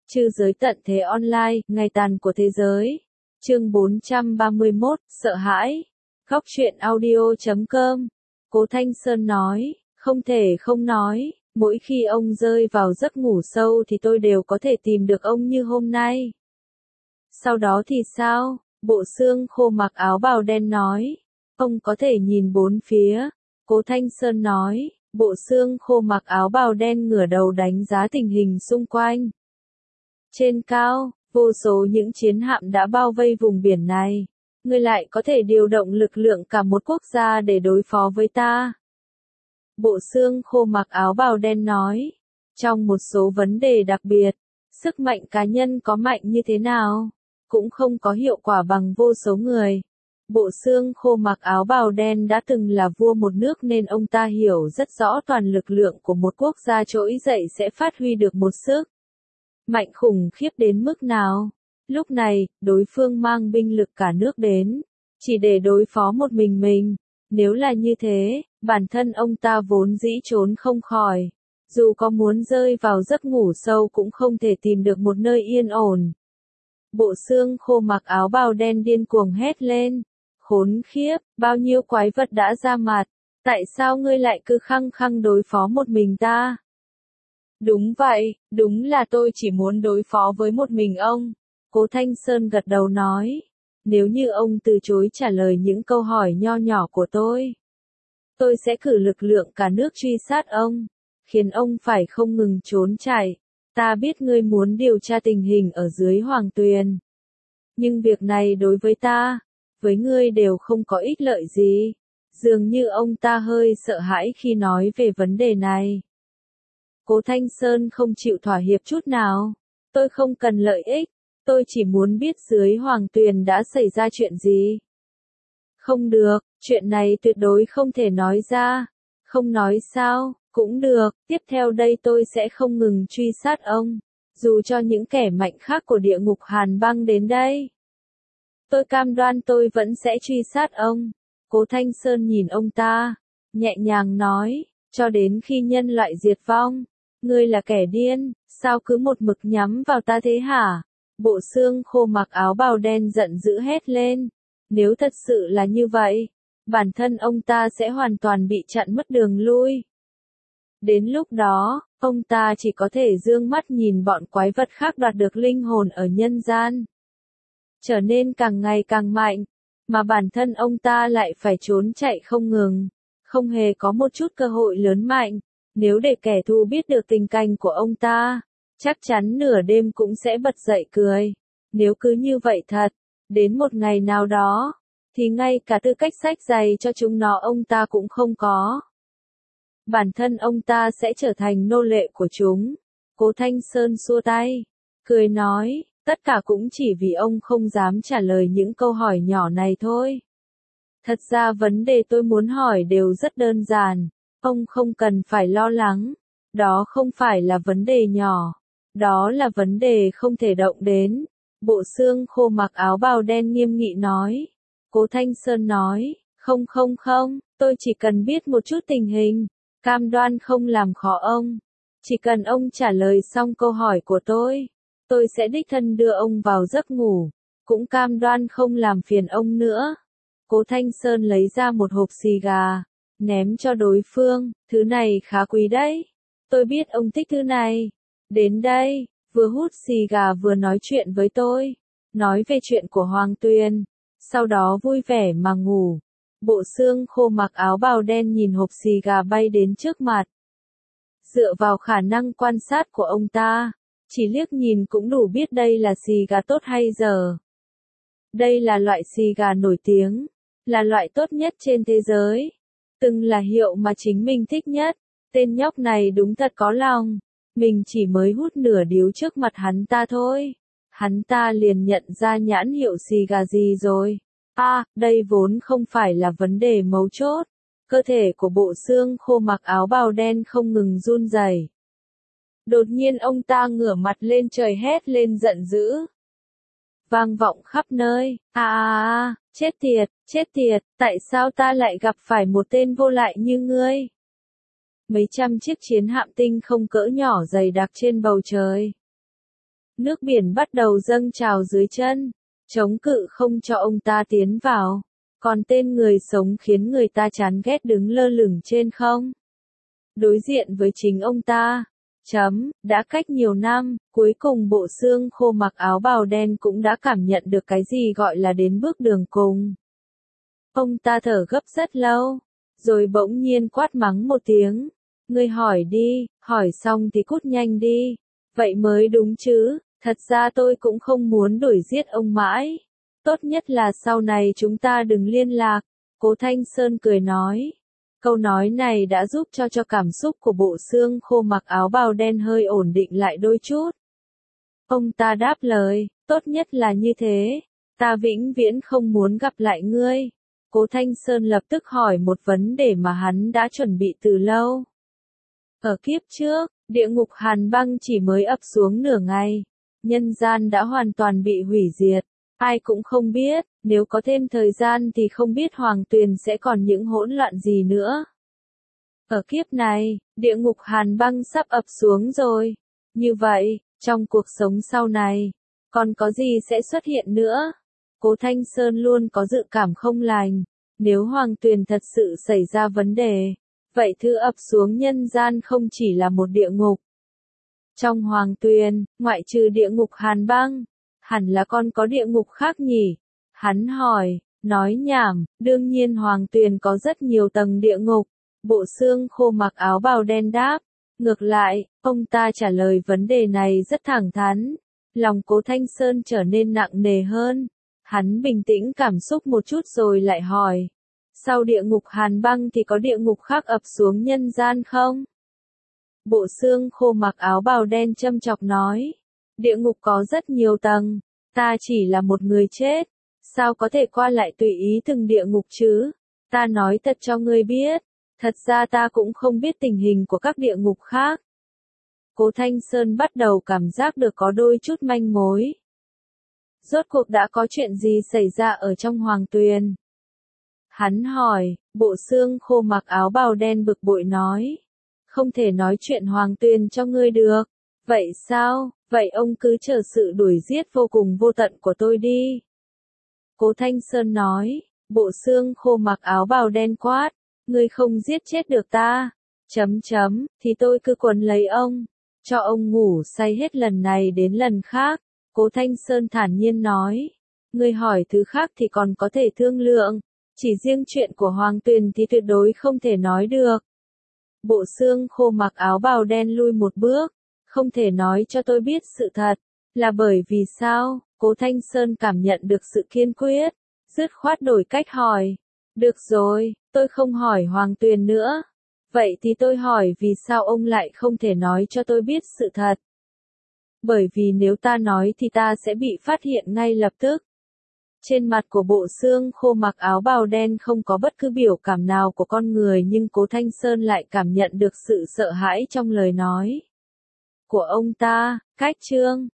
Trư giới tận thế online, ngày tàn của thế giới. Chương 431, sợ hãi. Góc truyện audio.com. Cố Thanh Sơn nói, không thể không nói, mỗi khi ông rơi vào giấc ngủ sâu thì tôi đều có thể tìm được ông như hôm nay. Sau đó thì sao? Bộ xương khô mặc áo bào đen nói. Ông có thể nhìn bốn phía. Cố Thanh Sơn nói, bộ xương khô mặc áo bào đen ngửa đầu đánh giá tình hình xung quanh. Trên cao, vô số những chiến hạm đã bao vây vùng biển này. Ngươi lại có thể điều động lực lượng cả một quốc gia để đối phó với ta. Bộ xương khô mặc áo bào đen nói. Trong một số vấn đề đặc biệt, sức mạnh cá nhân có mạnh như thế nào, cũng không có hiệu quả bằng vô số người. Bộ xương khô mặc áo bào đen đã từng là vua một nước nên ông ta hiểu rất rõ toàn lực lượng của một quốc gia trỗi dậy sẽ phát huy được một sức mạnh khủng khiếp đến mức nào. Lúc này, đối phương mang binh lực cả nước đến, chỉ để đối phó một mình. Nếu là như thế, bản thân ông ta vốn dĩ trốn không khỏi. Dù có muốn rơi vào giấc ngủ sâu cũng không thể tìm được một nơi yên ổn. Bộ xương khô mặc áo bào đen điên cuồng hét lên. Khốn khiếp, bao nhiêu quái vật đã ra mặt. Tại sao ngươi lại cứ khăng khăng đối phó một mình ta? Đúng vậy, đúng là tôi chỉ muốn đối phó với một mình ông. Cố Thanh Sơn gật đầu nói. Nếu như ông từ chối trả lời những câu hỏi nho nhỏ của tôi sẽ cử lực lượng cả nước truy sát ông, khiến ông phải không ngừng trốn chạy. Ta biết ngươi muốn điều tra tình hình ở dưới Hoàng Tuyền. Nhưng việc này đối với ta, với ngươi đều không có ích lợi gì. Dường như ông ta hơi sợ hãi khi nói về vấn đề này. Cố Thanh Sơn không chịu thỏa hiệp chút nào. Tôi không cần lợi ích, tôi chỉ muốn biết dưới Hoàng Tuyền đã xảy ra chuyện gì. Không được, chuyện này tuyệt đối không thể nói ra. Không nói sao, cũng được, tiếp theo đây tôi sẽ không ngừng truy sát ông. Dù cho những kẻ mạnh khác của địa ngục Hàn Băng đến đây, tôi cam đoan tôi vẫn sẽ truy sát ông. Cố Thanh Sơn nhìn ông ta, nhẹ nhàng nói, cho đến khi nhân loại diệt vong. Ngươi là kẻ điên, sao cứ một mực nhắm vào ta thế hả? Bộ xương khô mặc áo bào đen giận dữ hét lên. Nếu thật sự là như vậy, bản thân ông ta sẽ hoàn toàn bị chặn mất đường lui. Đến lúc đó, ông ta chỉ có thể dương mắt nhìn bọn quái vật khác đoạt được linh hồn ở nhân gian, trở nên càng ngày càng mạnh, mà bản thân ông ta lại phải trốn chạy không ngừng, không hề có một chút cơ hội lớn mạnh. Nếu để kẻ thù biết được tình cảnh của ông ta, chắc chắn nửa đêm cũng sẽ bật dậy cười. Nếu cứ như vậy thật, đến một ngày nào đó, thì ngay cả tư cách xách giày cho chúng nó ông ta cũng không có. Bản thân ông ta sẽ trở thành nô lệ của chúng. Cố Thanh Sơn xua tay, cười nói, tất cả cũng chỉ vì ông không dám trả lời những câu hỏi nhỏ này thôi. Thật ra vấn đề tôi muốn hỏi đều rất đơn giản. Ông không cần phải lo lắng. Đó không phải là vấn đề nhỏ. Đó là vấn đề không thể động đến. Bộ xương khô mặc áo bào đen nghiêm nghị nói. Cố Thanh Sơn nói, không, tôi chỉ cần biết một chút tình hình. Cam đoan không làm khó ông. Chỉ cần ông trả lời xong câu hỏi của tôi sẽ đích thân đưa ông vào giấc ngủ. Cũng cam đoan không làm phiền ông nữa. Cố Thanh Sơn lấy ra một hộp xì gà, ném cho đối phương, thứ này khá quý đấy. Tôi biết ông thích thứ này. Đến đây, vừa hút xì gà vừa nói chuyện với tôi. Nói về chuyện của Hoàng Tuyền. Sau đó vui vẻ mà ngủ. Bộ xương khô mặc áo bào đen nhìn hộp xì gà bay đến trước mặt. Dựa vào khả năng quan sát của ông ta, chỉ liếc nhìn cũng đủ biết đây là xì gà tốt hay dở. Đây là loại xì gà nổi tiếng, là loại tốt nhất trên thế giới. Từng là hiệu mà chính mình thích nhất. Tên nhóc này đúng thật có lòng. Mình chỉ mới hút nửa điếu trước mặt hắn ta thôi. Hắn ta liền nhận ra nhãn hiệu xì gà gì rồi. Đây vốn không phải là vấn đề mấu chốt. Cơ thể của bộ xương khô mặc áo bào đen không ngừng run rẩy. Đột nhiên ông ta ngửa mặt lên trời hét lên giận dữ. Vang vọng khắp nơi. Chết tiệt, tại sao ta lại gặp phải một tên vô lại như ngươi? Mấy trăm chiếc chiến hạm tinh không cỡ nhỏ dày đặc trên bầu trời. Nước biển bắt đầu dâng trào dưới chân, chống cự không cho ông ta tiến vào. Còn tên người sống khiến người ta chán ghét đứng lơ lửng trên không. Đối diện với chính ông ta. Đã cách nhiều năm, cuối cùng bộ xương khô mặc áo bào đen cũng đã cảm nhận được cái gì gọi là đến bước đường cùng. Ông ta thở gấp rất lâu, rồi bỗng nhiên quát mắng một tiếng. Ngươi hỏi đi, hỏi xong thì cút nhanh đi. Vậy mới đúng chứ, thật ra tôi cũng không muốn đuổi giết ông mãi. Tốt nhất là sau này chúng ta đừng liên lạc, Cố Thanh Sơn cười nói. Câu nói này đã giúp cho cảm xúc của bộ xương khô mặc áo bào đen hơi ổn định lại đôi chút. Ông ta đáp lời, tốt nhất là như thế, ta vĩnh viễn không muốn gặp lại ngươi. Cố Thanh Sơn lập tức hỏi một vấn đề mà hắn đã chuẩn bị từ lâu. Ở kiếp trước, địa ngục hàn băng chỉ mới ập xuống nửa ngày, nhân gian đã hoàn toàn bị hủy diệt. Ai cũng không biết, nếu có thêm thời gian thì không biết Hoàng Tuyền sẽ còn những hỗn loạn gì nữa. Ở kiếp này, địa ngục hàn băng sắp ập xuống rồi. Như vậy, trong cuộc sống sau này, còn có gì sẽ xuất hiện nữa? Cố Thanh Sơn luôn có dự cảm không lành. Nếu Hoàng Tuyền thật sự xảy ra vấn đề, vậy thứ ập xuống nhân gian không chỉ là một địa ngục. Trong Hoàng Tuyền, ngoại trừ địa ngục hàn băng, hẳn là còn có địa ngục khác nhỉ? Hắn hỏi, nói nhảm, đương nhiên Hoàng Tuyền có rất nhiều tầng địa ngục. Bộ xương khô mặc áo bào đen đáp. Ngược lại, ông ta trả lời vấn đề này rất thẳng thắn. Lòng Cố Thanh Sơn trở nên nặng nề hơn. Hắn bình tĩnh cảm xúc một chút rồi lại hỏi. Sau địa ngục hàn băng thì có địa ngục khác ập xuống nhân gian không? Bộ xương khô mặc áo bào đen châm chọc nói. Địa ngục có rất nhiều tầng, ta chỉ là một người chết, sao có thể qua lại tùy ý từng địa ngục chứ? Ta nói thật cho ngươi biết, thật ra ta cũng không biết tình hình của các địa ngục khác. Cố Thanh Sơn bắt đầu cảm giác được có đôi chút manh mối. Rốt cuộc đã có chuyện gì xảy ra ở trong Hoàng Tuyền? Hắn hỏi, bộ xương khô mặc áo bào đen bực bội nói. Không thể nói chuyện Hoàng Tuyền cho ngươi được. Vậy sao? Vậy ông cứ chờ sự đuổi giết vô cùng vô tận của tôi đi. Cố Thanh Sơn nói, bộ xương khô mặc áo bào đen quát, ngươi không giết chết được ta. Thì tôi cứ quấn lấy ông, cho ông ngủ say hết lần này đến lần khác. Cố Thanh Sơn thản nhiên nói, ngươi hỏi thứ khác thì còn có thể thương lượng, chỉ riêng chuyện của Hoàng Tuyền thì tuyệt đối không thể nói được. Bộ xương khô mặc áo bào đen lui một bước. Không thể nói cho tôi biết sự thật, là bởi vì sao? Cố Thanh Sơn cảm nhận được sự kiên quyết, dứt khoát đổi cách hỏi. Được rồi, tôi không hỏi Hoàng Tuyền nữa. Vậy thì tôi hỏi vì sao ông lại không thể nói cho tôi biết sự thật? Bởi vì nếu ta nói thì ta sẽ bị phát hiện ngay lập tức. Trên mặt của bộ xương khô mặc áo bào đen không có bất cứ biểu cảm nào của con người nhưng Cố Thanh Sơn lại cảm nhận được sự sợ hãi trong lời nói của ông ta. Cách chương